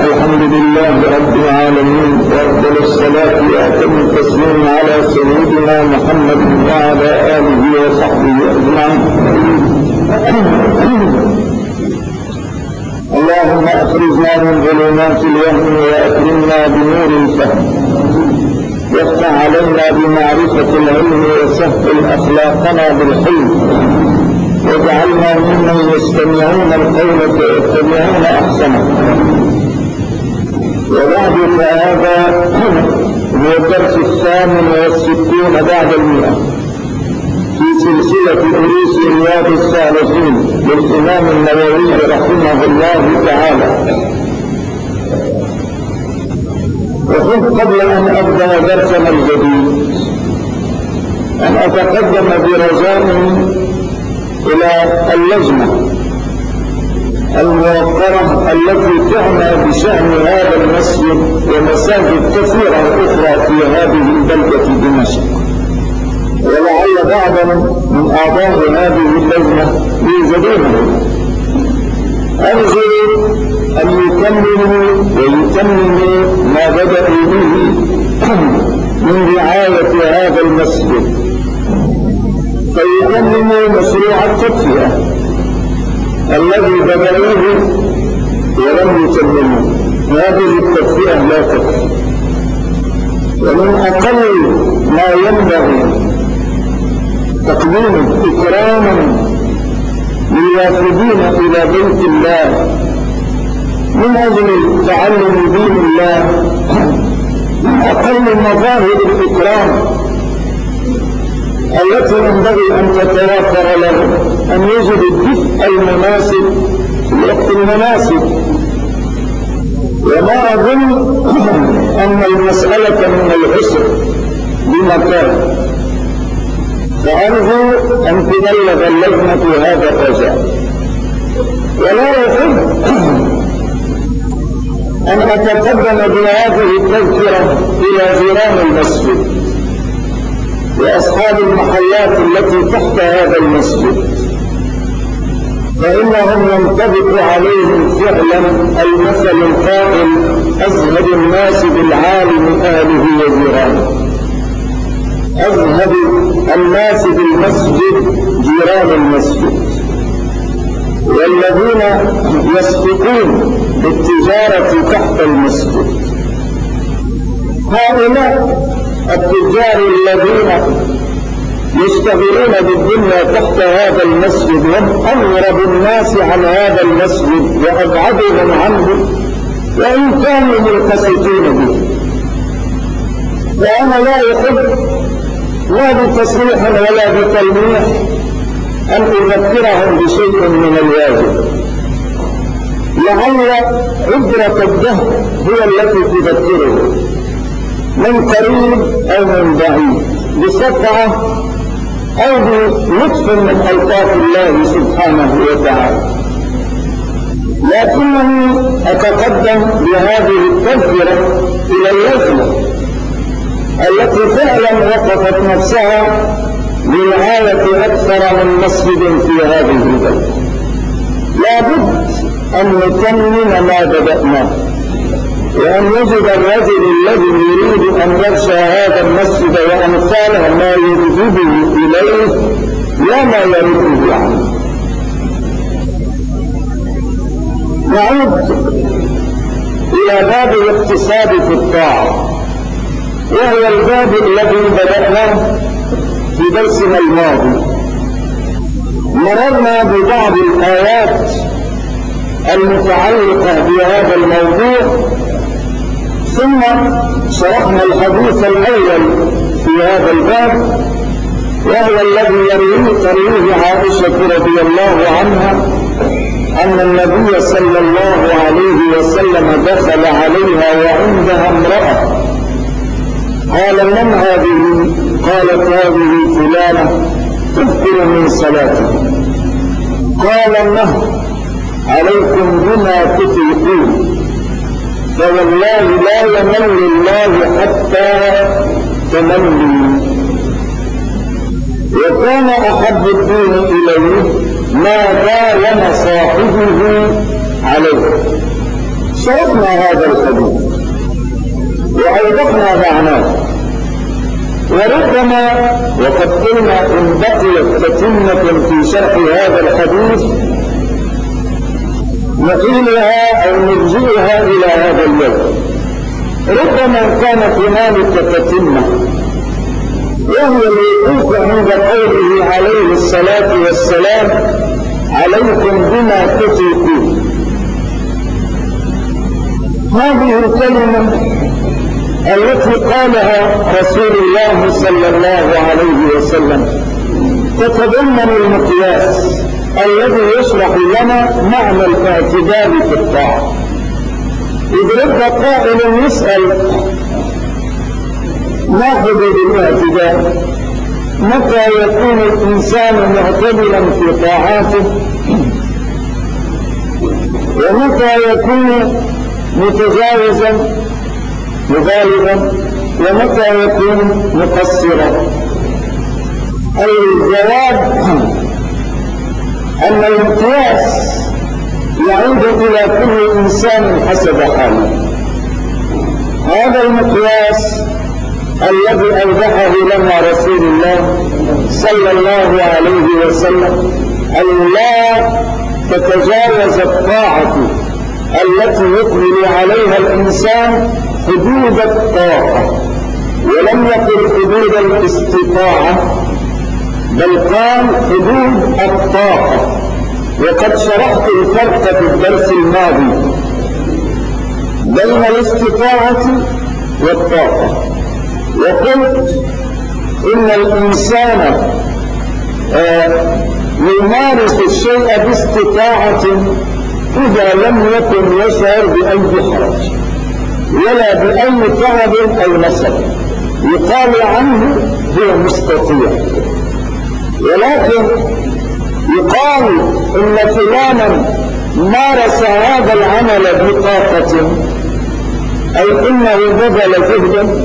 الحمد لله رب العالمين، وأفضل الصلاة وأتم التسليم على سيدنا محمد وعلى آله وصحبه أجمعين. اللهم أخرجنا من ظلمات الوهم وأكرمنا بنور الفهم، وافتح علينا بمعرفة العلم وسهل أخلاقنا بالحلم، واجعلنا ممن يستمعون القول فيتبعون أحسنه. وبعد فهذا هو الدرس 68 بعد 100 في سلسلة دروس رياض الصالحين للإمام النووي رحمه الله تعالى. وكنت قبل أن أبدأ درسنا الجديد أن أتقدم برجاء إلى اللجنة الموقرة التي تعنى بشأن هذا المسجد ومساجد كثيرة أخرى في هذه البلدة دمشق، ولعل بعضا من أعضاء هذه اللجنة يوجدون. أرجو أن يكملوا ويتمموا ما بدأوا به من رعاية هذا المسجد، فيتمموا مشروع التدفئة الذي بدأوه ولم يتمموا. هذه التدفئة لا تكفي، ومن أقل ما ينبغي تقديمه إكراما للوافدين إلى بيت الله من أجل تعلم دين الله، من أقل مظاهر الإكرام التي ينبغي أن تتوافر له أن يجد الدفء المناسب في الوقت المناسب. وما أظن أن المسألة من العسر بمكان، فأرجو أن تبلغ اللجنة هذا الرجاء. ولا أحب أن أتقدم بهذه التذكرة إلى جيران المسجد وأصحاب المحلات التي تحت هذا المسجد، فإنهم ينطبق عليهم فعلا المثل القائل: أزهد الناس بالعالم أهله وجيرانه. أزهد الناس بالمسجد جيران المسجد، والذين يسبقون بالتجارة تحت المسجد هؤلاء التجار الذين يشتغلون بالدنيا تحت هذا المسجد هم أغرب الناس عن هذا المسجد وأبعدهم عنه، وإن كانوا ملتفتون به. وأنا لا أحب لا بتصريح ولا بتلميح أن أذكرهم بشيء من الواجب، لعل عبرة الدهر هي التي تذكره من قريب أو من بعيد، بصفعة أو بلطف من ألطاف الله سبحانه وتعالى. لكنني أتقدم بهذه التذكرة إلى اللجنة التي فعلا وقفت نفسها لرعاية أكثر من مسجد في هذه البلد. لابد أن نتمم ما بدأناه، وأن يجد الرجل الذي يريد أن يرشى هذا المسجد وأمثاله ما يجذبه إليه لا ما يريده عنه. نعود إلى باب الاقتصاد في الطاعة، وهو الباب الذي بدأناه في درسنا الماضي. مررنا ببعض الآيات المتعلقة بهذا الموضوع، ثم شرحنا الحديث الأول في هذا الباب، وهو الذي ترويه عائشة رضي الله عنها أن النبي صلى الله عليه وسلم دخل عليها وعندها امرأة، قال: من هذه؟ قالت: هذه فلانة تذكر من صلاتها. قال: النهر عليكم بما تطيقون، فوالله لا يمل الله حتى تملوا. وكان أحب الدين إليه ما داوم صاحبه عليه. شرحنا هذا الحديث وأوضحنا معناه، وربما وقد قلنا إن بقيت تتمة في شرح هذا الحديث نقيلها أو نرجئها إلى هذا اليوم. ربما كانت هنالك تتمة، وهو الوقوف عند قوله عليه الصلاة والسلام: عليكم بما تطيقون. هذه الكلمة التي قالها رسول الله صلى الله عليه وسلم تتضمن المقياس الذي يشرح لنا معنى الاعتدال في الطاعة. إذ رد قائل يسأل: ما حدود الاعتدال؟ متى يكون الإنسان معتدلا في طاعاته؟ ومتى يكون متجاوزا مبالغا؟ ومتى يكون مقصرا؟ الجواب أن المقياس يعود إلى كل إنسان حسب حاله. هذا المقياس الذي أوضحه لنا رسول الله صلى الله عليه وسلم أن لا تتجاوز الطاعة التي يقبل عليها الإنسان حدود الطاقة، ولم يقل حدود الاستطاعة بل قال حدود الطاقة. وقد شرحت الفرق في الدرس الماضي بين الاستطاعة والطاقة، وقلت إن الإنسان يمارس الشيء باستطاعة إذا لم يكن يشعر بأي حرج ولا بأي تعب أو نصب يقال عنه هو مستطيع. ولكن يقال إن فلانا مارس هذا العمل بطاقة، أي إنه بذل جهدا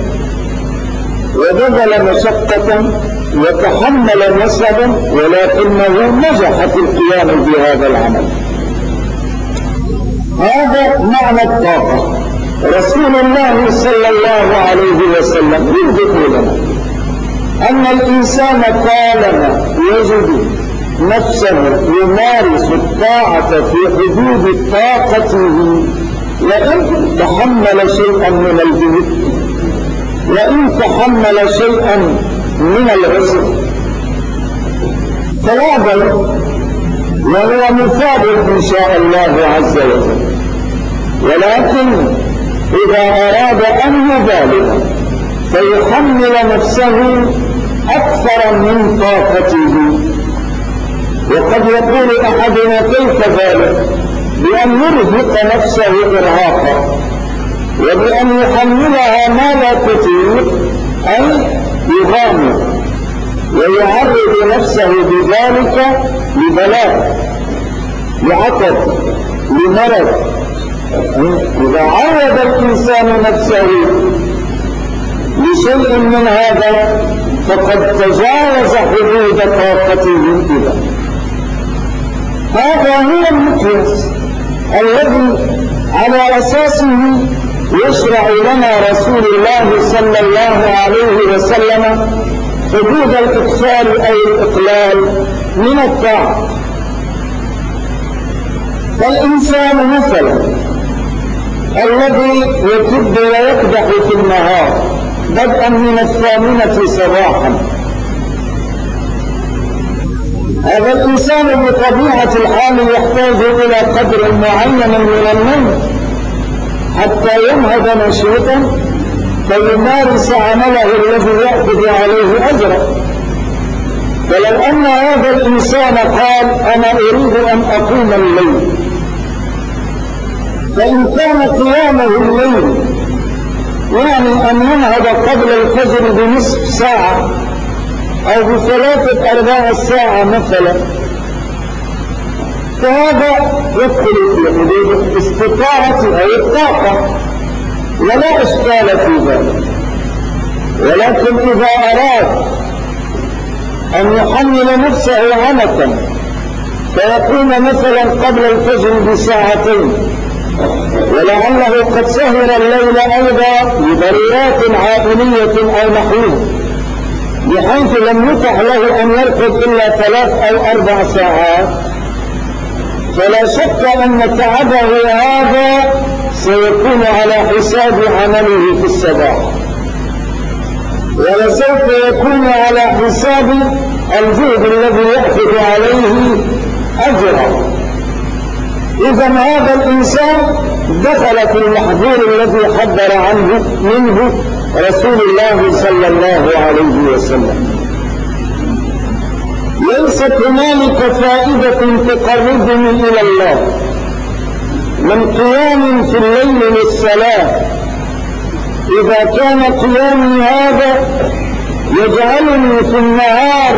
وبذل مشقة وتحمل نصبا، ولكنه نجح في القيام بهذا العمل. هذا معنى الطاقة. رسول الله صلى الله عليه وسلم يوضح لنا أن الإنسان طالما يجد نفسه يمارس الطاعة في حدود طاقته، وإن تحمل شيئا من الجهد وإن تحمل شيئا من العسر فلا بد، وهو مثاب إن شاء الله عز وجل. ولكن إذا أراد أن يبالغ فيحمل نفسه أكثر من طاقته. وقد يقول أحدنا: كيف ذلك؟ بأن يرهق نفسه إرهاقا، وبأن يحملها ما لا تطيق، أي يغامر ويعرض نفسه بذلك لبلاء، لعطب، لمرض. إذا عرض الإنسان نفسه لشيء من هذا فقد تجاوز حدود طاقته إذا. هذا هو المقياس الذي على أساسه يشرع لنا رسول الله صلى الله عليه وسلم حدود الإكثار أو الإقلال من الطاعة. فالإنسان مثلا الذي يكب ويكدح في النهار بدءا من 8 صباحا، هذا الإنسان بطبيعة الحال يحتاج إلى قدر معين من النوم حتى ينهض نشيطا فيمارس عمله الذي يأخذ عليه أجرا. فلو أن هذا الإنسان قال: أنا أريد أن أقوم الليل، فإن كان قيامه الليل يعني أن ينهض قبل الفجر بنصف ساعة أو ب3-4 ساعة مثلا، فهذا يدخل في حدود الاستطاعة أو الطاقة ولا إشكال في ذلك. ولكن إذا أراد أن يحمل نفسه عنة فيقوم مثلا قبل الفجر ب2 ساعة، ولا ولعله قد سهر الليل أيضا لضرورات عائلية أو نحوها، بحيث لم يتح له أن يرقد إلا 3 أو 4 ساعات، فلا شك أن تعبه هذا سيكون على حساب عمله في الصباح، ولسوف يكون على حساب الجهد الذي يأخذ عليه أجرا. إذا هذا الإنسان دخل في المحظور الذي حذر عنه منه رسول الله صلى الله عليه وسلم. ليست هنالك فائدة تقربني إلى الله من قيام في الليل للصلاة إذا كان قيامي هذا يجعلني في النهار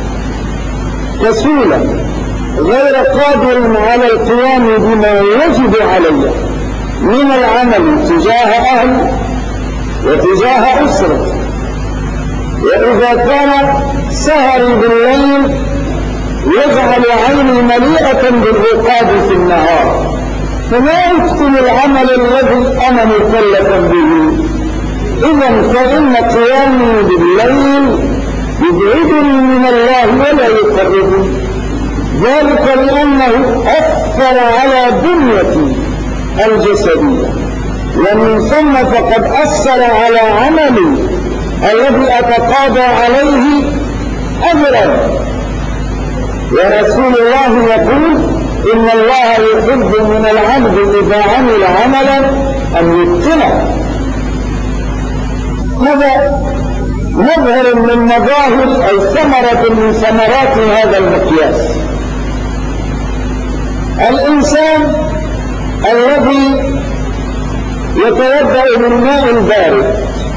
كسولا غير قادر على القيام بما يجب علي من العمل تجاه أهلي وتجاه أسرتي. وإذا كان سهري بالليل يجعل عيني مليئة بالرقاد في النهار، فما أكتم العمل الذي أنا مكلفا به. إذا فإن قيامي بالليل يبعدني من الله ولا يقربني، ذلك لأنه أثر على بنيتي الجسدية، ومن ثم فقد أثر على عملي الذي أتقاضى عليه أجرا. ورسول الله يقول إن الله يحب من العبد إذا عمل عملا أن يتقنه. هذا مظهر من مظاهر أو ثمرة من ثمرات هذا المقياس. الإنسان الذي يتوضأ بالماء البارد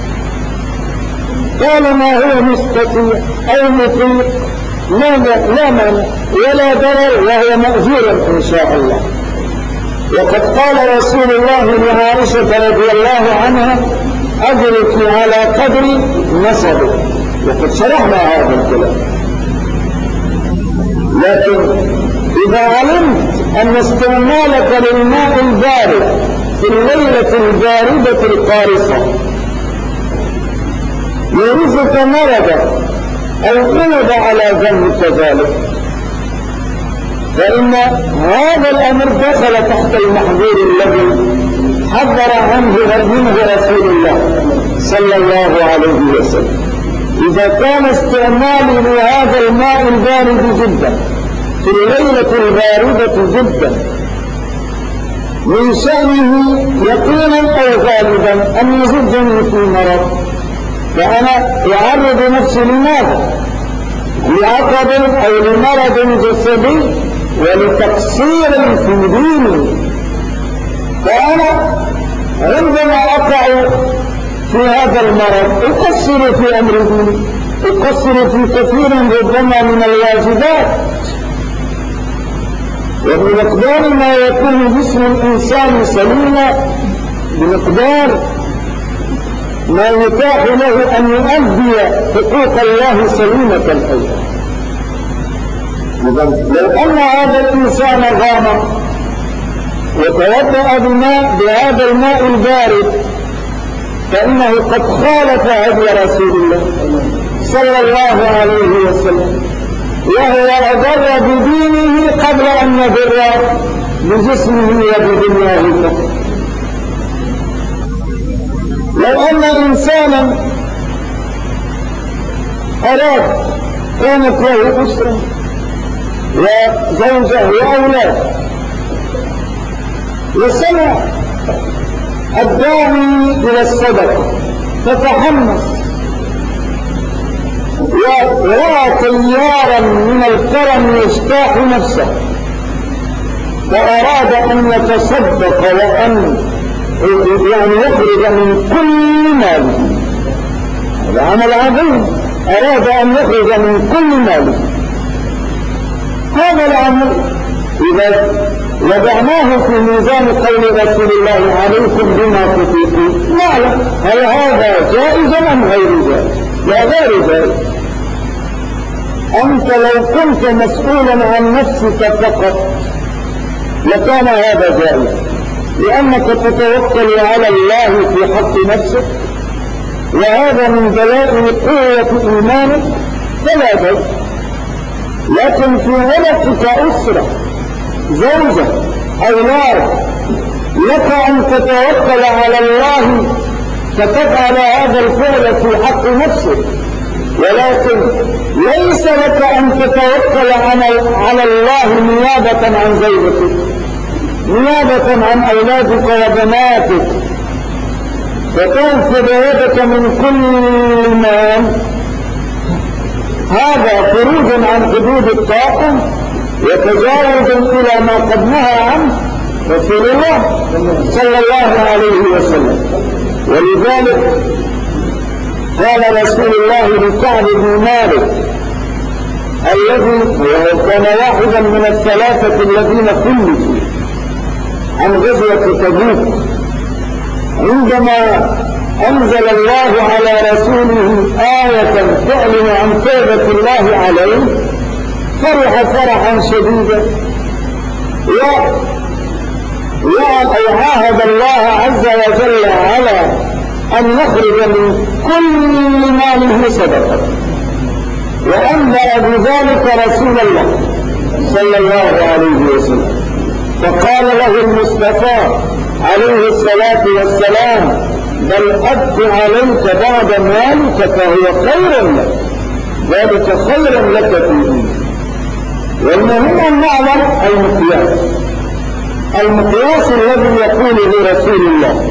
طالما هو مستطيع أو مطيع لا مانع ولا ضرر، وهو مأجور إن شاء الله. وقد قال رسول الله لعائشة رضي الله عنها أجرك على قدر نسبك، وقد شرحنا هذا الكلام. لكن إذا علمت أن استعمالك للماء البارد في الليلة الباردة القارصة يورثك مرضا أو غلب على ذنبك ذلك، فإن هذا الأمر دخل تحت المحظور الذي حذر عنه منه رسول الله صلى الله عليه وسلم. إذا كان استعمالي لهذا الماء البارد جدا في الليلة الباردة جدا من شأنه يقينا أو غالبا أن يزجني في مرض، فأنا أعرض نفسي لماذا؟ لعقد أو لمرض جسدي ولتقصير في ديني. فأنا عندما أقع في هذا المرض أقصر في أمر ديني، أقصر في كثير ربما من الواجبات. وبمقدار ما يكون جسم الإنسان سليما بمقدار ما يتاح له أن يؤدي حقوق الله سليمة أيضا. لو أن هذا الإنسان غامر وتوضأ بهذا الماء البارد فإنه قد خالف هدي رسول الله صلى الله عليه وسلم، وهو أضر بدينه قبل أن يضر بجسمه وبدنياه فقط. لو أن إنسانا أراد كانت له أسرة وزوجة وأولاد وسمع الداعي إلى الصدقة فتحمس ورأى تيارا من الكرم يجتاح نفسه فأراد أن يتصدق وأن يخرج من كل ماله. هذا عمل عظيم، أراد أن يخرج من كل ماله. هذا العمل إذا وضعناه في ميزان قول رسول الله عليكم بما تطيقون نعلم هل هذا جائز أم غير جائز؟ لا غير جائز. أنت لو كنت مسؤولا عن نفسك فقط لكان هذا جائز، لأنك تتوكل على الله في حق نفسك، وهذا من دلائل قوة إيمانك فلا بد. لكن في علاقتك أسرة، زوجة، أولاد، لك أن تتوكل على الله فتفعل هذا الفعل في حق نفسك، ولكن ليس لك أن تتوكل على الله نيابة عن زوجتك، نيابة عن أولادك وبناتك، فتنفذ يدك من كل مال. هذا خروج عن حدود الطاقة وتجاوز إلى ما قد نهى عنه رسول الله صلى الله عليه وسلم. ولذلك قال رسول الله لكعب بن مالك الذي كان واحدا من الثلاثة الذين خلفوا عن غزوة تبوك، عندما أنزل الله على رسوله آية تعلن عن توبة الله عليه فرح فرحا شديدا، وعاهد الله عز وجل على أن يخرج من كل ماله صدقة، وأنبأ بذلك رسول الله صلى الله عليه وسلم، فقال له المصطفى عليه الصلاة والسلام: بل أبت عليك بعد مالك فهو خير لك، ذلك خير لك في دينك. والمهم أن نعلم المقياس الذي يقوله رسول الله: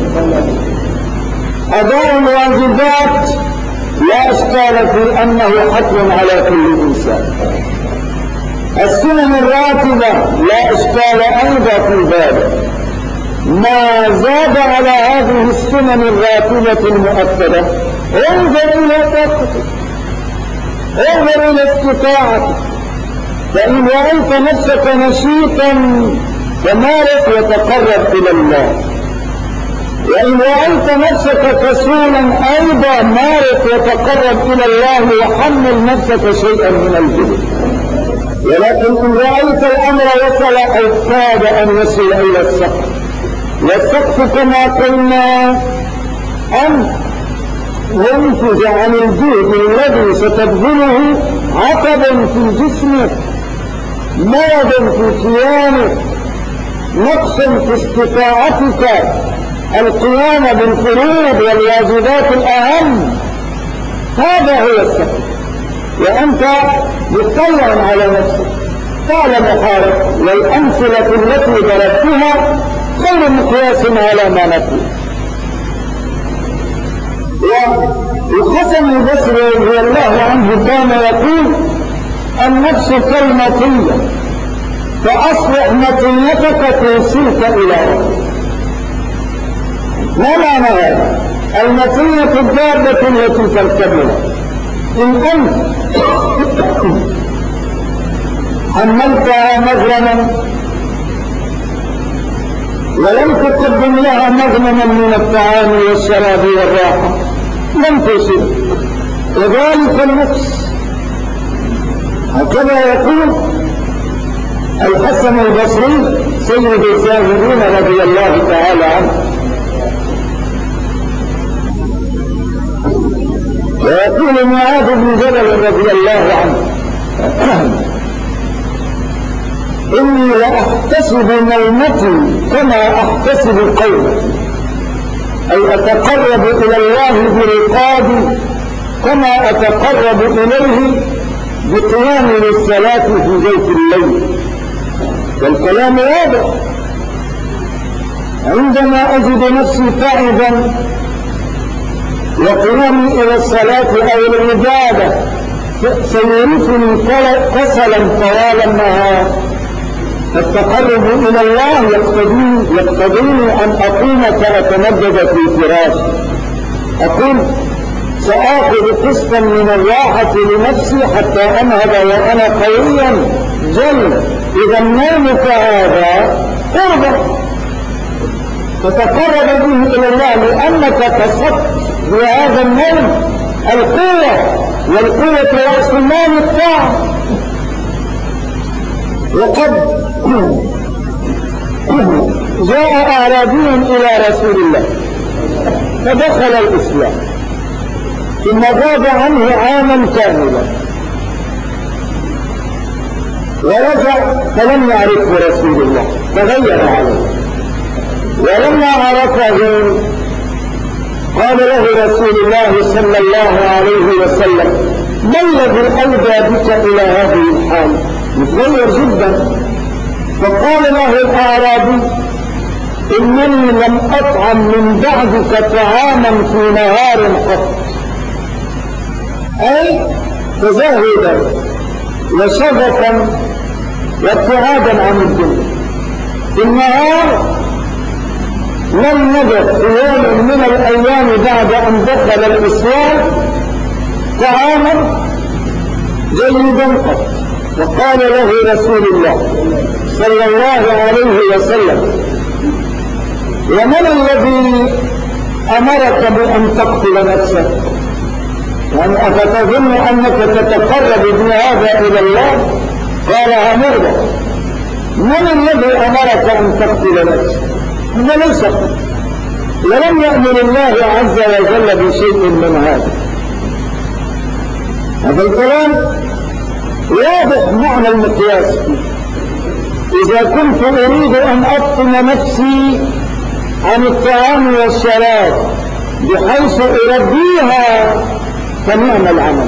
أداء الواجبات لا إشكال في أنه حتم على كل إنسان، السنن الراتبة لا إشكال أيضا في ذلك، ما زاد على هذه السنن الراتبة المؤكدة انظر إلى طاقتك، انظر إلى استطاعتك، فإن رأيت نفسك نشيطا فمارس وتقرب إلى الله، وإن رأيت نفسك كسولا أيضا مارس وتقرب إلى الله وحمل نفسك شيئا من الجهد. ولكن إن رأيت الأمر وصل أو كاد أن يصل إلى السقف، والسقف كما قلنا أن ينتج عن الجهد الذي ستبذله عقب في جسمك، مرض في كيانك، نقص في استطاعتك القيام بالفروض والواجبات الأهم، هذا هو السقف. وأنت مطلع على نفسك تعلم حالك، والأمثلة التي ضربتها غير مقياس على ما نقول. والحسن البصري رضي الله عنه كان يقول: النفس كالمطية، فأصلح مطيتك توصلك إلى ربك. ما معنى هذا؟ المطية الدابة التي تركبها، إن أنت حملتها مغرما ولم تقدم لها مغنما من الطعام والشراب والراحة لم تصل، وذلك النفس. هكذا يقول الحسن البصري سيد الزاهدين رضي الله تعالى عنه. ويقول معاذ بن جبل رضي الله عنه: إني لأحتسب نومتي كما أحتسب قومتي، أي أتقرب إلى الله برقابي كما أتقرب إليه بقيامي للصلاة في جوف الليل. والكلام واضح، عندما أجد نفسي تعبا وقيامي إلى الصلاة أو العبادة سيورثني كسلا طوال النهار، فالتقرب إلى الله يقتضيني أن أقوم فأتمدد في فراشي، أقول سآخذ قسطا من الراحة لنفسي حتى أنهض وأنا قويا جل. إذا نومك هذا قربة تتقرب به إلى الله، لأنك كسبت بهذا النوم القوة، والقوة رأس المال الطاعة. جاء أعرابي إلى رسول الله فدخل الإسلام ثم غاب عنه عاما كاملا ورجع فلم يعرفه رسول الله تغير عليه، ولما عرفه قال له رسول الله صلى الله عليه وسلم: ما الذي أودى بك إلى هذه الحال؟ متغير جدا. فقال له الأعرابي: إنني لم أطعم من بعدك طعاما في نهار قط، أي تزهدا وشغفا وابتعادا عن الدنيا. في النهار لم نجد في يوم من الأيام بعد أن دخل الإسلام طعاما جيدا قط. وقال له رسول الله صلى الله عليه وسلم: ومن الذي أمرك بأن تقتل نفسك؟ يعني أفتظن أنك تتقرب بهذا إلى الله؟ قال: أمرك. من الذي أمرك أن تقتل نفسك؟ هذا ليس قتل، ولم يأمر الله عز وجل بشيء من هذا. هذا الكلام واضح معنى المقياس فيه. إذا كنت أريد أن أفطن نفسي عن الطعام والشراب بحيث أربيها فنعم العمل،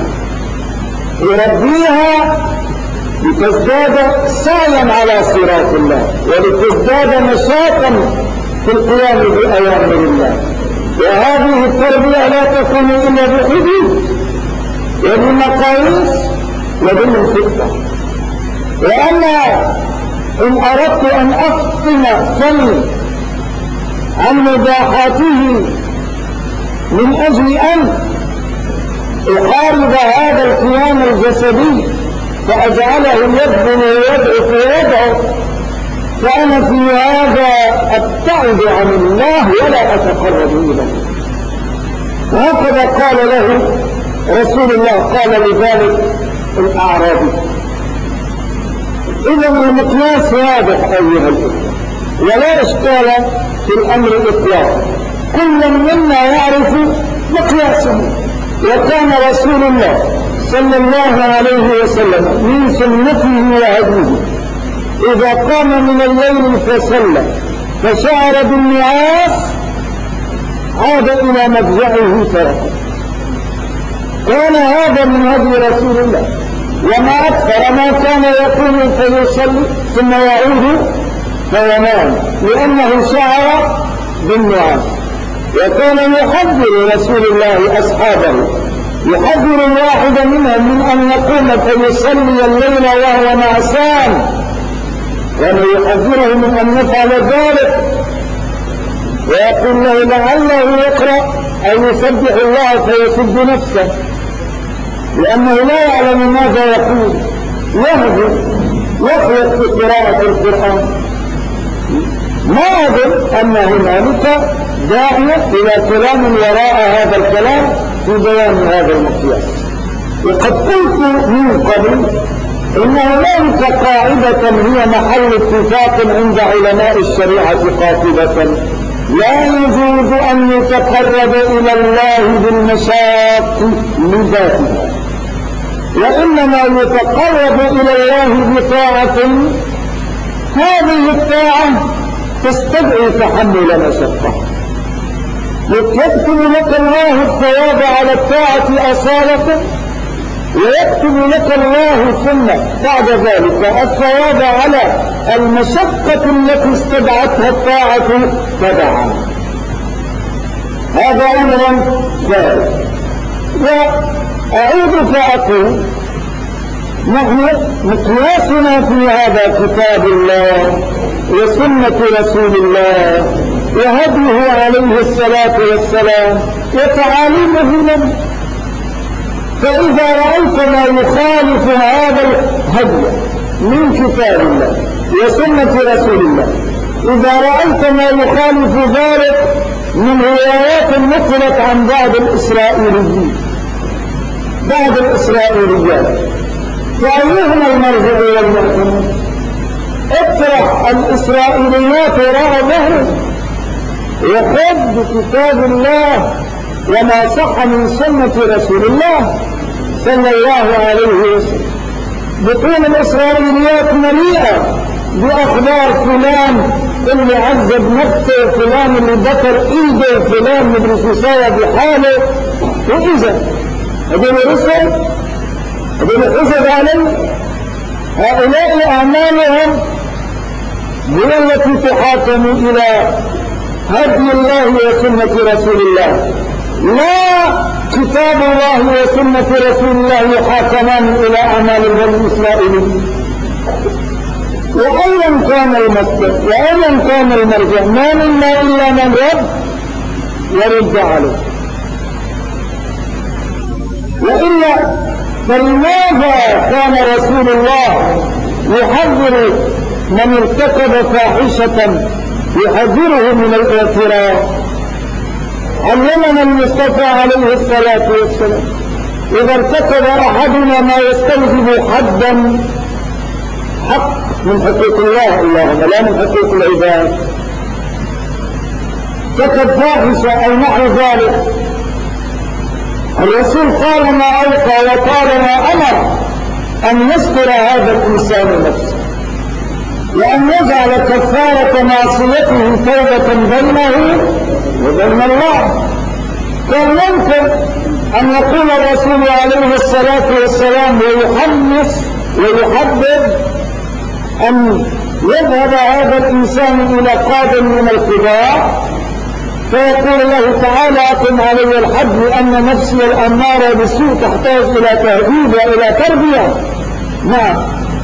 أربيها لتزداد سعيا على صراط الله ولتزداد نشاطا في القيام بأوامر الله. وهذه التربية لا تكون إلا بحدود وبمقاييس وبالخطة. وأما إن أردت أن أفطن فمي عن مباحاته من أجل أن أحارب هذا القيام الجسدي فأجعله يبذل ويضعف ويضعف، فأنا في هذا أبتعد عن الله ولا أتقرب إليه. وهكذا قال له رسول الله، قال لذلك الأعرابي. إذا المقياس واضح أيها الأخوة ولا إشكال في الأمر إطلاقا، كل منا يعرف مقياسه. وكان رسول الله صلى الله عليه وسلم من سنته وهديه إذا قام من الليل فصلى فشعر بالنعاس عاد إلى مضجعه تركه. كان هذا من هدي رسول الله. وما أكثر ما كان يقوم فيصلي ثم يعود فينام لأنه شعر بالنعاس. وكان يحذر رسول الله أصحابه، يحذر الواحد منهم من أن يقوم فيصلي الليل وهو نعسان، كان يحذره من أن يفعل ذلك ويقول له لعله يقرأ أو يسبح الله فيسب نفسه، لأنه لا يعلم ماذا يقول، يهدي يخلق في قراءة القرآن. ما أظن أن هنالك داعية إلى كلام وراء هذا الكلام في بيان هذا المقياس. وقد قلت من قبل إن هنالك قاعدة هي محل اتفاق عند علماء الشريعة قاطبة: لا يجوز أن يتقرب إلى الله بالمشاق لذاته، وإنما يتقرب إلى الله بطاعة. هذه الطاعة تستدعي تحمل مشقة. يكتب لك الله الثواب على الطاعة أصالة، ويكتب لك الله ثم بعد ذلك الثواب على المشقة التي استدعتها الطاعة تبعا. هذا أمر ذلك. وأعود فأقول نحن مقياسنا في هذا كتاب الله وسنة رسول الله وهديه عليه الصلاة والسلام وتعاليمه لنا. فإذا رأيت ما يخالف هذا الهدي من كتاب الله وسنة رسول الله، إذا رأيت ما يخالف ذلك من روايات نقلت عن بعض الإسرائيليات، فأيهما المرجع والمعتمد؟ اطرح الإسرائيليات وراء ظهرك وخذ بكتاب الله وما صح من سنة رسول الله صلى الله عليه وسلم. بطون الإسرائيليات مليئة بأخبار فلان اللي عذب نفسه، فلان اللي بكر ايده، فلان اللي ساوى بحاله. وإذا هذول رسل، هذول حسب عليه، هؤلاء أعمالهم هي التي تحاكم إلى هدي الله وسنة رسول الله، لا كتاب الله وسنة رسول الله يحاكمان إلى أعمال البني إسرائيل. وأيا كان المصدر وأيا كان المرجع ما منا إلا من رد يرد عليه. وإلا فلماذا كان رسول الله يحذر من ارتكب فاحشة يحذره من الاعتراف؟ علمنا المصطفى عليه الصلاة والسلام إذا ارتكب أحدنا ما يستوجب حدا، حق من حقوق الله اللهم لا من حقوق العباد، ارتكب فاحشة أو نحو ذلك، الرسول قال ما ألقى وقال ما أمر أن يستر هذا الإنسان نفسه وأن يجعل كفارة معصيته توبة بينه وبين الله. كان يمكن أن يقول الرسول عليه الصلاة والسلام ويحمس ويحبب أن يذهب هذا الإنسان إلى قادم من الكبار فيقول له تعالى أقم علي الحد لأن نفسي الأمارة بالسوء تحتاج إلى تهذيب وإلى تربية. نعم،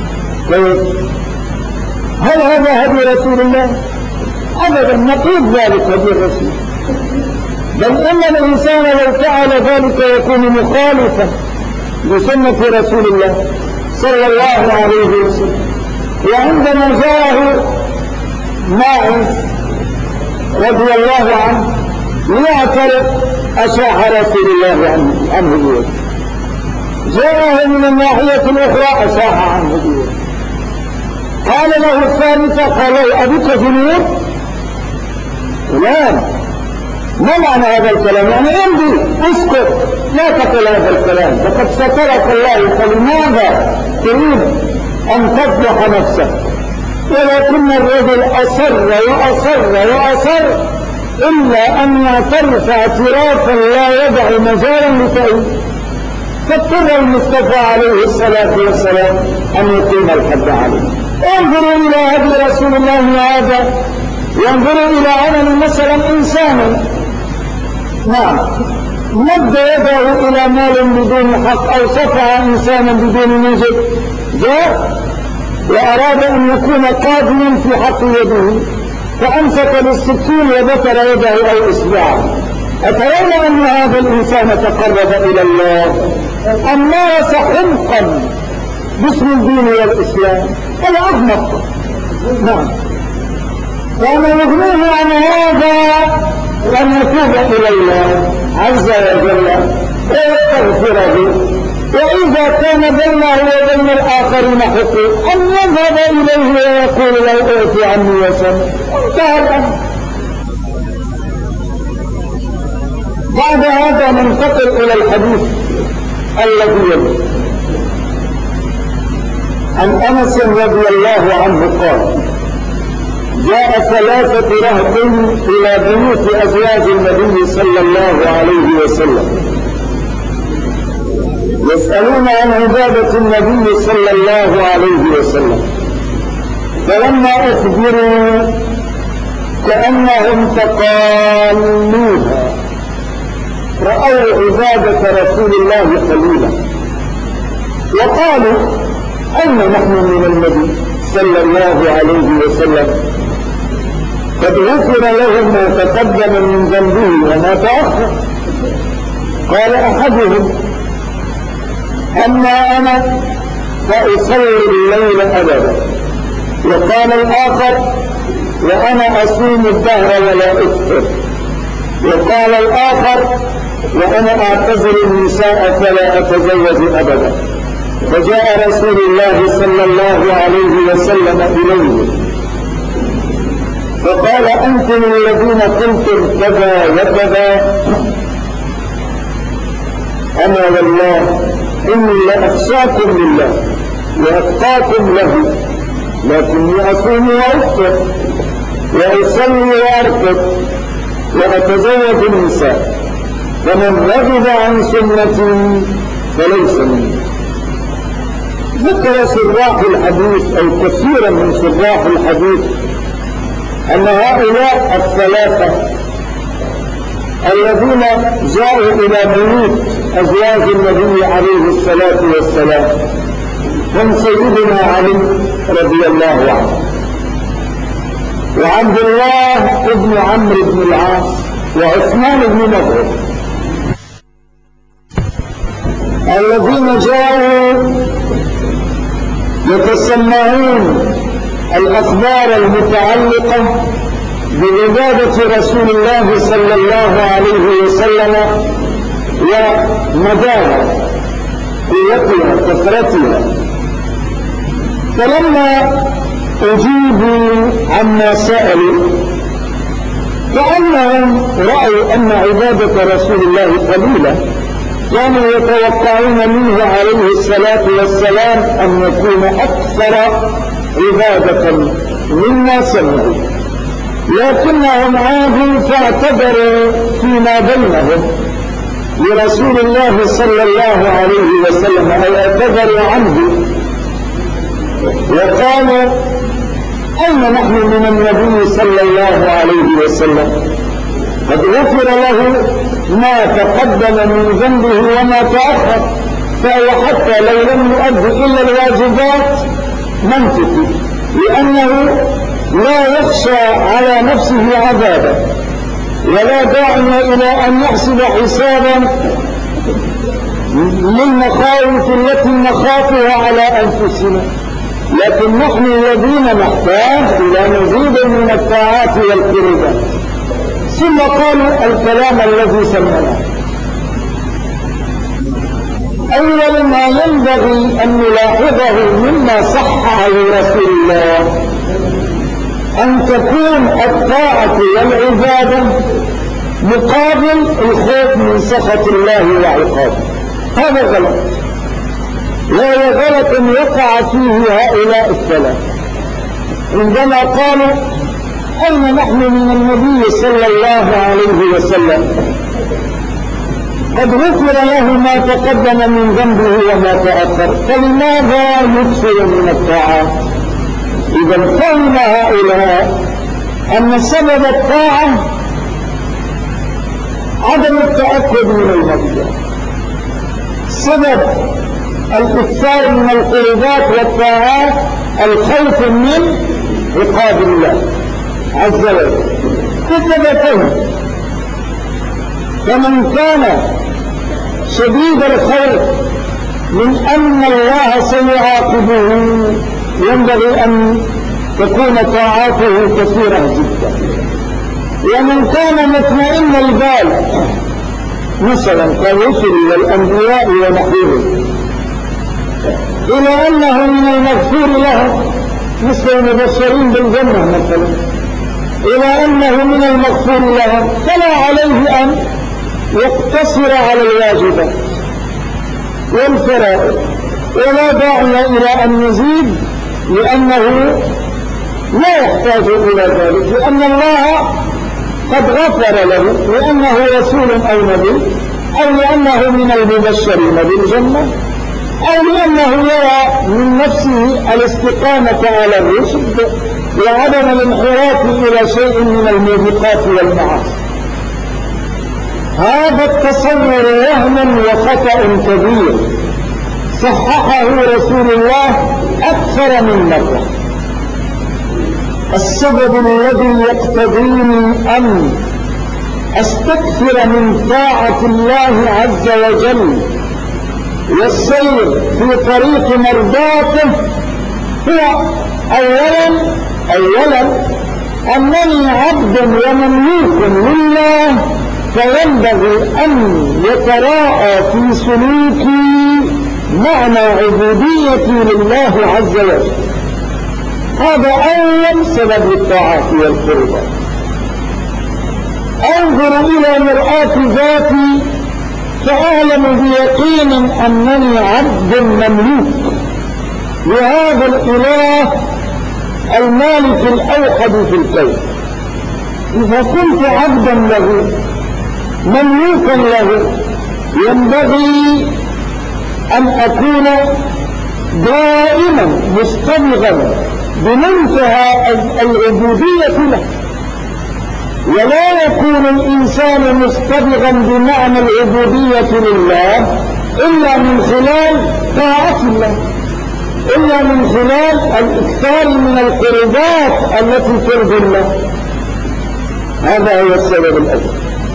هل هذا هدي رسول الله؟ أبدا، نقيض ذلك هدي الرسول، بل إن الإنسان لو فعل ذلك يكون مخالفا لسنة رسول الله صلى الله عليه وسلم. وعندما جاءه ماعز رضي الله عنه ليعترف أشاح رسول الله عنه بيده، جاءه من الناحية الأخرى أشاح عنه بيده. قال له الثالثة قال له أبيك جنود؟ لا، ما معنى هذا الكلام؟ يعني امضي اسكت لا تقل هذا الكلام فقد سترك الله، فلماذا تريد أن تفضح نفسك؟ ولكن الرجل أصر وأصر وأصر إلا أن يعترف اعترافا لا يدع مجالا لتأويل، فاضطر المصطفى عليه الصلاة والسلام أن يقيم الحد عليه. انظروا إلى هدي رسول الله هذا، وانظروا إلى عمل مثلا إنسان نعم مد يده إلى مال بدون حق أو صفع إنسانا بدون موجب، جاء وأراد أن يكون قاضيا في حق يده فأمسك بالسكين وبتر يده أو إصبعه. أترون أن هذا الإنسان تقرب إلى الله أم مارس حمقا باسم الدين والإسلام؟ هذا أغمق. نعم، كان يغنيه عن هذا أن يتوب إلى الله عز وجل ويستغفره، وإذا كان بينه وبين الآخرين حقوق أن يذهب إليه ويقول له ائت عني وسلم، انتهى الأمر. بعد هذا ننتقل إلى الحديث الذي يلي عن أنس رضي الله عنه قال جاء 3 رهط إلى بيوت أزواج النبي صلى الله عليه وسلم يسألون عن عبادة النبي صلى الله عليه وسلم، فلما أخبروا كأنهم تقالوها رأوا عبادة رسول الله قليلا وقالوا أين نحن من النبي صلى الله عليه وسلم؟ قد غفر لهم ما تقدم من ذنبه وما تأخر. قال أحدهم أما أنا فأصلي الليل أبدا، وقال الآخر وأنا أصوم الدهر ولا أفطر، وقال الآخر وأنا أعتزل النساء فلا أتزوج أبدا. فجاء رسول الله صلى الله عليه وسلم إليه فقال أنتم الذين قلتم كذا وكذا، أنا والله إني لأخشاكم لله وأتقاكم له، لكني أصوم وأفطر وأصلي وأرقد وأتزوج النساء، فمن رغب عن سنتي فليس مني. ذكر شراح الحديث أو كثيرا من شراح الحديث أن هؤلاء الثلاثة الذين جاءوا إلى بيوت أزواج النبي عليه الصلاة والسلام هم سيدنا علي رضي الله عنه، وعبد الله بن عمرو بن العاص، وعثمان بن مظعون، الذين جاءوا يتسمعون الأخبار المتعلقة بعبادة رسول الله صلى الله عليه وسلم ومداها قوتها كثرتها. فلما أجيبوا عما سألوا كأنهم رأوا أن عبادة رسول الله قليلة، كانوا يتوقعون منه عليه الصلاة والسلام أن يكون أكثر عبادة مما سمعوا، لكنهم عادوا فاعتبروا فيما بينهم لرسول الله صلى الله عليه وسلم أو اعتبروا عنه وقالوا أين نحن من النبي صلى الله عليه وسلم؟ قد غفر له ما تقدم من ذنبه وما تأخر، فهو حتى لو لم يؤدي إلا الواجبات منطقي، لأنه لا يخشى على نفسه عذابا ولا داعي إلى أن يحسب حسابا للمخاوف التي نخافها على أنفسنا. لكن نحن الذين نحتاج إلى مزيد من الطاعات والقربات. ثم قالوا الكلام الذي سمعناه: أول ما ينبغي أن نلاحظه مما صح عن رسول الله أن تكون الطاعة والعبادة مقابل الخوف من سخط الله وعقابه. هذا غلط، وهو غلط وقع فيه هؤلاء الثلاثة عندما قالوا أين نحن من النبي صلى الله عليه وسلم؟ قد غفر له ما تقدم من ذنبه وما تأخر، فلماذا يكثر من الطاعات؟ إذا فهم هؤلاء أن سبب الطاعة عدم التأكد من المغفرة، سبب الإكثار من القربات والطاعات الخوف من عقاب الله عز وجل. كتبتهم، فمن كان شديد الخوف من أن الله سيعاقبه ينبغي أن تكون طاعاته كثيرة جدا. ومن كان مطمئن البال مثلا كالرسل والأنبياء ونحوهم إلى أنه من المغفور له مثل المبشرين بالجنة مثلا، إلى أنه من المغفور له، فلا عليه أن يقتصر على الواجبات والفرائض، ولا داعي إلى أن يزيد، لأنه لا يحتاج إلى ذلك، لأن الله قد غفر له، لأنه رسول أو نبي، أو لأنه من المبشرين بالجنة، أو لأنه يرى من نفسه الاستقامة على الرشد وعدم الانحراف إلى شيء من الموبقات والمعاصي. هذا التصور وهم وخطأ كبير صححه رسول الله أكثر من مرة. السبب الذي يقتضيني أن أستكثر من طاعة الله عز وجل والسير في طريق مرضاته هو أولا أنني عبد ومملوك لله، فينبغي أن يتراءى في سلوكي معنى عبوديتي لله عز وجل. هذا أول سبب للطاعات والقربات. أنظر إلى مرآة ذاتي فأعلم بيقين أنني عبد مملوك لهذا الإله المالك الأوحد في الكون. إذا كنت عبدا له مملوكا له ينبغي أن أكون دائما مستبغا بمنتهى العبودية له، ولا يكون الإنسان مستبغا بمعنى العبودية لله إلا من خلال طاعة الله، إلا من خلال الإكثار من القربات التي ترضي الله. هذا هو السبب الأول.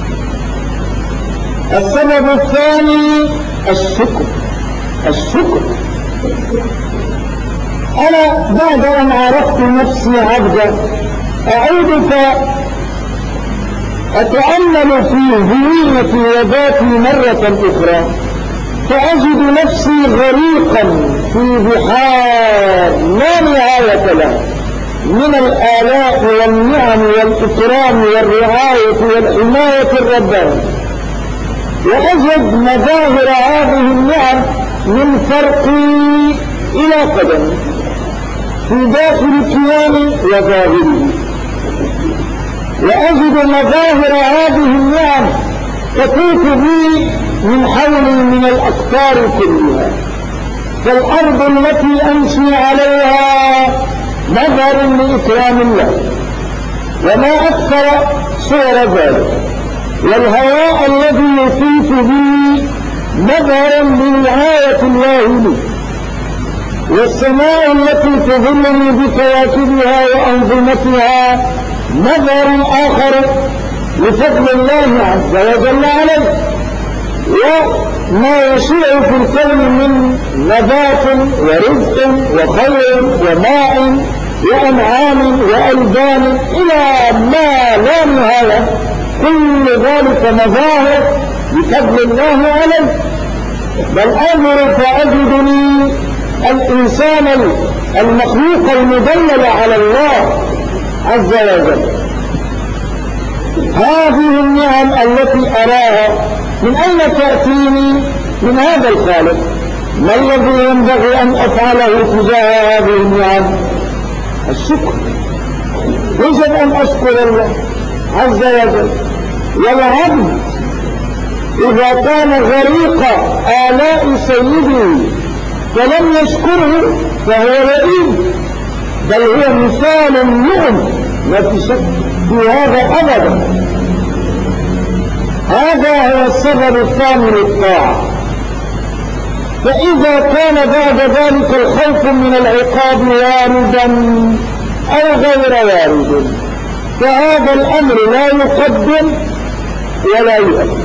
السبب الثاني الشكر. أنا بعد أن عرفت نفسي عبدا أعود فأتأمل في هويتي وذاتي مرة أخرى فأجد نفسي غريقا في بحار لا نهاية له من الآلاء والنعم والإكرام والرعاية والحماية الربانية، وأجد مظاهر هذه النعم من فرقي إلى قدمي في داخل كياني وظاهره، وأجد مظاهر هذه النعم تطوف بي من حولي من الأقطار كلها. فالأرض التي أمشي عليها مظهر لإكرام الله وما أكثر صور ذلك، والهواء الذي يطيف بي مظهر لرعاية الله لي، والسماء التي تظلني بكواكبها وأنظمتها مظهر آخر لفضل الله عز وجل عليه. وما يشيع في الكون من نبات ورزق وخير وماء وأنعام وألبان إلى ما لا نهاية، كل ذلك مظاهر بفضل الله عليه. بل أمر فأجدني الإنسان المخلوق المدلل على الله عز وجل. هذه النعم التي أراها من أين تأتيني؟ من هذا الخالق. ما الذي ينبغي أن أفعله تجاه هذه النعم؟ الشكر. يجب أن أشكر الله عز وجل. والعبد إذا كان غريق آلاء سيده فلم يشكره فهو لئيم، بل هو مثال النعم، لا في شك في هذا أبدا. هذا هو السبب الثاني للطاعة. فإذا كان بعد ذلك الخوف من العقاب واردا أو غير وارد فهذا الأمر لا يقدم ولا يؤخر.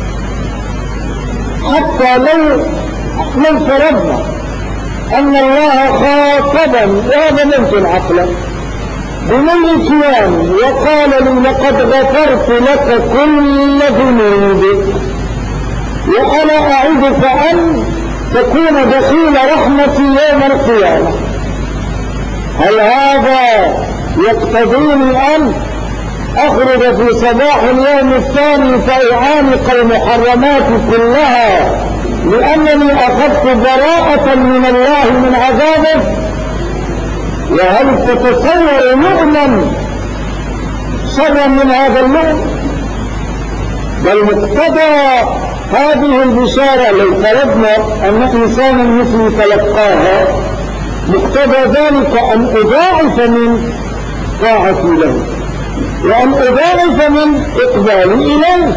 حتى لو فرضنا أن الله خاطبني، وهذا ممكن عقلا، بملكيان وقال لي لقد غفرت لك كل ذنوبك وأنا أعدك أن تكون دخيل رحمتي يوم القيامة، هل هذا يقتضيني أن أخرج في صباح اليوم الثاني فأعانق المحرمات كلها لأنني أخذت براءة من الله من عذابه؟ وهل تتصور مؤمن شرا من هذا المؤمن؟ بل مقتضى هذه البشارة لو فرضنا أن إنسانا مثلي تلقاها مقتضى ذلك أن أضاعف من طاعتي له وأن أضاعف من إقبالي إليه،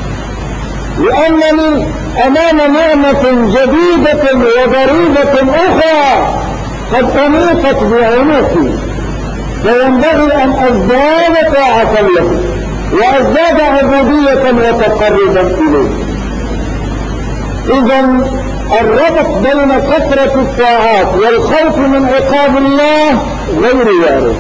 لأنني أمام نعمة جديدة وضريبة أخرى قد أنيقت بعنقي، فينبغي أن أزداد طاعة له وأزداد عبودية وتقربا إليه. إذا الربط بين كثرة الطاعات والخوف من عقاب الله غير وارد،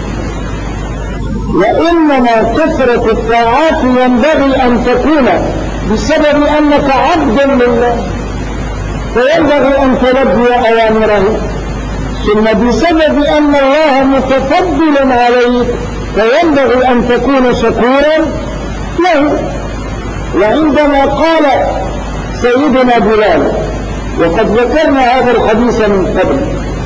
وإنما كثرة الطاعات ينبغي أن تكون بسبب أنك عبد لله، فينبغي أن تلبي أوامره، ثم بسبب أن الله متفضل عليك فينبغي أن تكون شكورا له. وعندما قال سيدنا بلال، وقد ذكرنا هذا الحديث من قبل،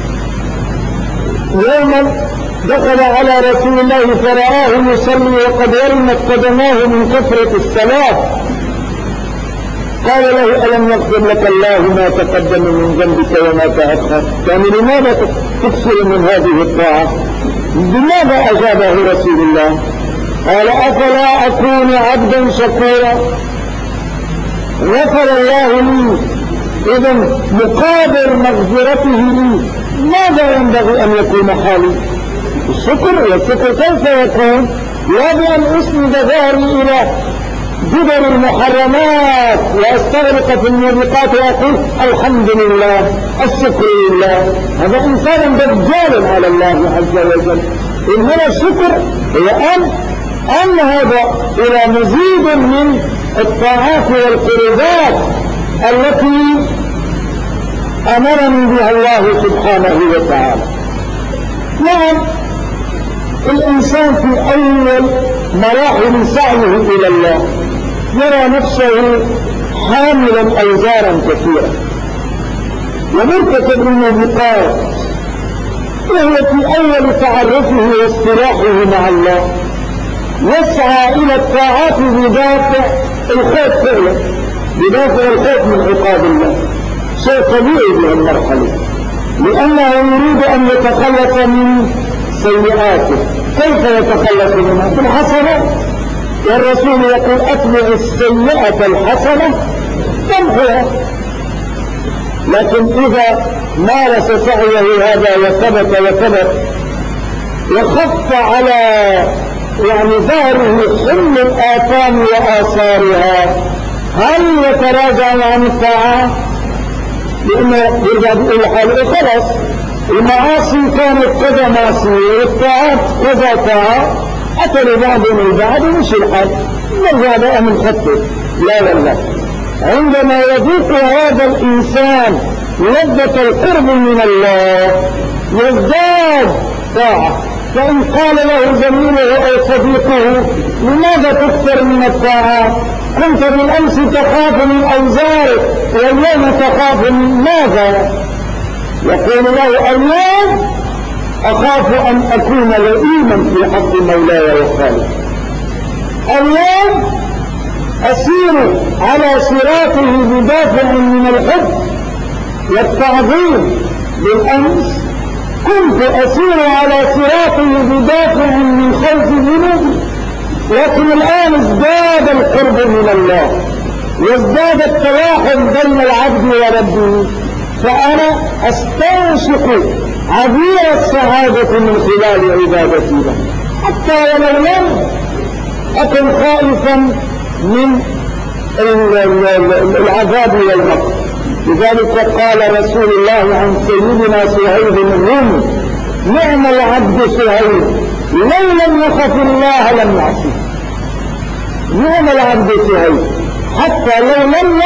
يوما دخل على رسول الله فرآه يصلي وقد ورمت قدماه من كثرة الصلاة، قال له ألم يغفر لك الله ما تقدم من ذنبك وما تأخر؟ يعني لماذا تكثر من هذه الطاعة؟ بماذا أجابه رسول الله؟ قال أفلا أكون عبدا شكورا؟ غفر الله لي، إذا مقابل مغفرته لي ماذا ينبغي أن يكون حالي؟ الشكر. والشكر كيف يكون؟ لا بأن أسند ظهري إلى جبر المحرمات وأستغرق في الموبقات وأقول الحمد لله الشكر لله، هذا إنسان دجال على الله عز وجل. إنما الشكر هو أن هذا إلى مزيد من الطاعات والقربات التي أمرني بها الله سبحانه وتعالى. نعم، الإنسان في أول مراحل سعيه إلى الله يرى نفسه حاملا أوزارا كثيرة ومرتكب الموبقات، وهو في أول تعرفه واصطلاحه مع الله يسعى إلى الطاعات بدافع الخوف فعلا، بدافع الخوف من عقاب الله. شيء طبيعي به المرحلة، لأنه يريد أن يتخلص من سيئاته. كيف يتخلص منها؟ بالحسنة. والرسول يقول أتبع السيئة الحسنة تمحها. لكن إذا مارس سعيه هذا وثبت وخف على ظهره حمل الآثام وآثارها، هل يتراجع عن الطاعة؟ لأنه يرجع بيقول حاله خلاص المعاصي كانت كذا معصية والطاعات كذا طاعة، أتى بعضهم البعض ومشي الحال، نرجع بقى من خطه. لا والله، عندما يذوق هذا الإنسان لذة القرب من الله يزداد طاعة. فإن قال له زميله أو صديقه لماذا تكثر من الطاعات؟ كنت بالأمس تخاف من أوزارك واليوم تخاف من ماذا؟ يقول له اليوم أخاف أن أكون لئيما في حق مولاي وخالق، اليوم أسير على صراطه بدافع من الحب والتعظيم. بالأمس كنت أسير على صراطه بدافع من خوف ذنوبي، لكن الآن ازداد القرب من الله وازداد التلاحم بين العبد وربه، فأنا أستنشق عبير السعادة من خلال عبادتي له، حتى ولو لم أكن خائفا من العذاب والمكر. لذلك قال رسول الله عن سيدنا سهيل الرومي نعم العبد سهيل لو لم يخف الله لم يعصيه. نعم العبد سهيل حتى لو لم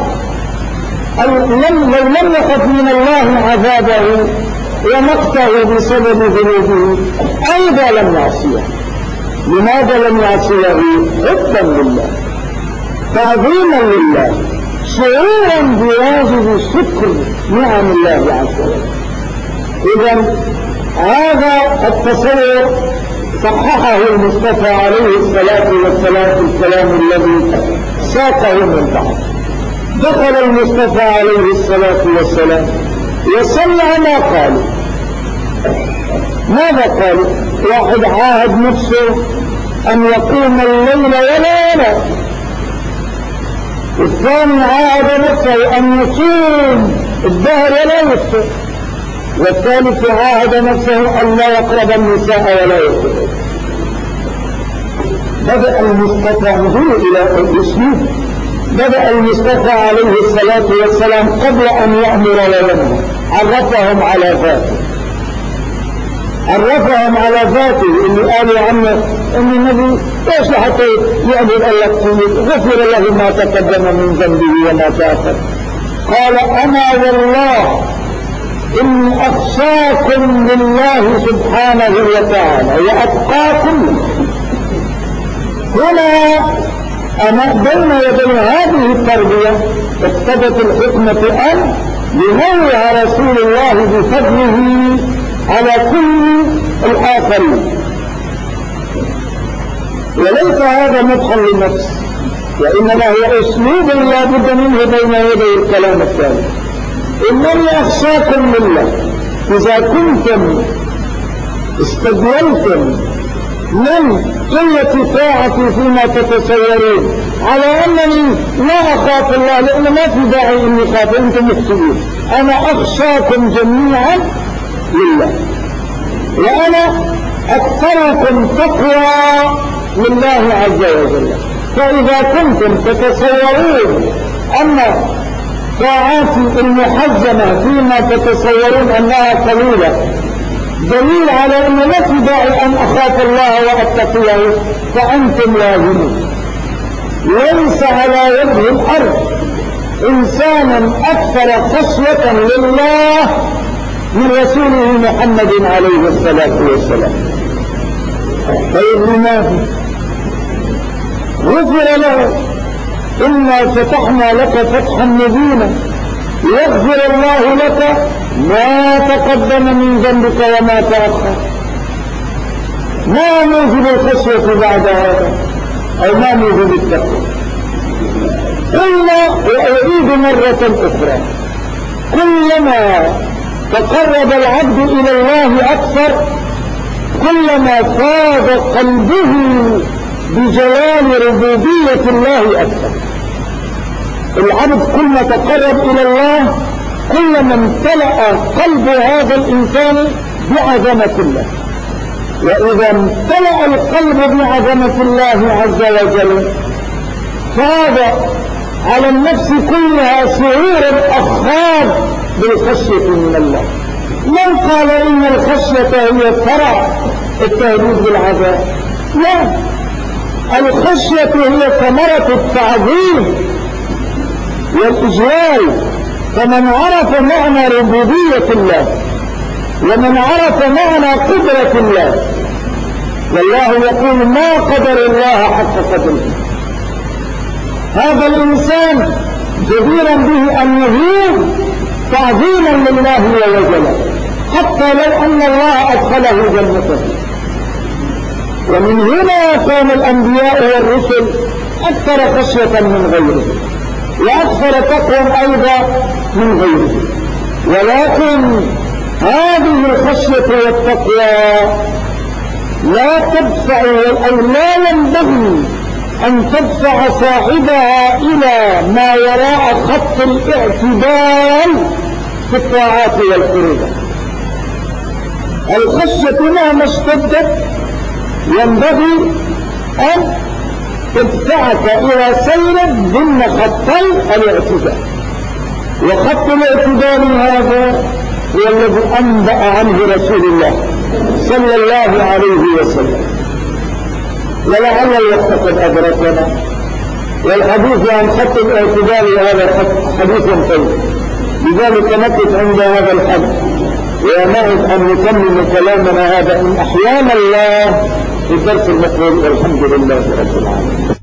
يخف من الله عذابه ومقته بسبب ذنوبه أيضا لم يعصيه. لماذا لم يعصيه؟ حبا لله، تعظيما لله، شعورا بواجب شكر نعم الله عز وجل. إذا هذا التصور صححه المصطفى عليه الصلاة والسلام في الكلام الذي ساقه من بعد. دخل المصطفى عليه الصلاة والسلام وسمع ما قالوا. ماذا قالوا؟ واحد عاهد نفسه أن يقوم الليل ولا ينام، والثاني عاهد نفسه أن يصوم الدهر ولا يفطر، والثالث عاهد نفسه أن لا يقرب النساء ولا يفطر. بدأ المصطفى نظر إلى الأسلوب، بدأ المصطفى عليه الصلاة والسلام قبل أن يأمر ولا ينهى عرفهم على ذاته، عرفهم على ذاته اللي قالوا عنه ان النبي ايش حتى يعبد الله غفر له ما تقدم من ذنبه وما تأخر. قال أنا والله إني أخشاكم لله سبحانه وتعالى وأتقاكم. هنا أنا بين يدي هذه التربية اقتضت الحكمة أن ينوع رسول الله بفضله على كل الآخرين، وليس هذا مدحا للنفس، وإنما هو أسلوب لا بد منه بين يدي الكلام الثاني. إنني أخشاكم لله. إذا كنتم استدللتم من قلة طاعتي فيما تتصورون على أنني لا أخاف الله، لأن ما في داعي أن يخاف، أنتم مخطئون. أنا أخشاكم جميعا لله، وأنا أكثركم تقوى لله عز وجل. فإذا كنتم تتصورون أن طاعاتي المحزمة فيما تتصورون أنها قليلة دليل على أن لا في داعي أن أخاف الله وأتقيه، فأنتم لازمون. ليس على وجه الأرض إنسانا أكثر خشية لله من رسوله محمد عليه الصلاة والسلام. طيب لماذا؟ غفر له: إنا فتحنا لك فتحا مبينا ليغفر الله لك ما تقدم من ذنبك وما تأخر. ما موجب الخشية بعد هذا، أو ما موجب التقوى؟ قلنا وأعيد مرة أخرى: كلما تقرب العبد إلى الله أكثر كلما فاض قلبه بجلال ربوبية الله أكثر. العبد كلما تقرب إلى الله كلما امتلأ قلب هذا الإنسان بعظمة الله، وإذا امتلأ القلب بعظمة الله عز وجل فاض على النفس كلها شعور أخاذ بالخشية من الله. من قال إن الخشية هي فرع التهديد بالعذاب؟ لا، الخشية هي ثمرة التعظيم والإجلال. فمن عرف معنى ربوبية الله ومن عرف معنى قدرة الله، والله يقول ما قدر الله حق قدره، هذا الإنسان جديرا به أن يهيب تعظيما لله وجلاله، حتى لو أن الله أدخله جنته. ومن هنا كان الأنبياء والرسل أكثر خشية من غيره وأكثر تقوى أيضا من غيره. ولكن هذه الخشية والتقوى لا تدفع، أو لا ينبغي أن تدفع صاحبها إلى ما وراء خط الاعتدال في الطاعات والقربات. الخشية مهما اشتدت ينبغي أن تدفعك إلى سير ضمن خطي الاعتدال، وخط الاعتدال هذا هو الذي أنبأ عنه رسول الله صلى الله عليه وسلم. ولعل الوقت قد أدركنا، والحديث عن خط الاعتدال هذا حديث طويل، لذلك نقف عند هذا الحد ونعد أن نكمل كلامنا هذا إن أحيانا الله في الدرس المقبل. والحمد لله رب العالمين.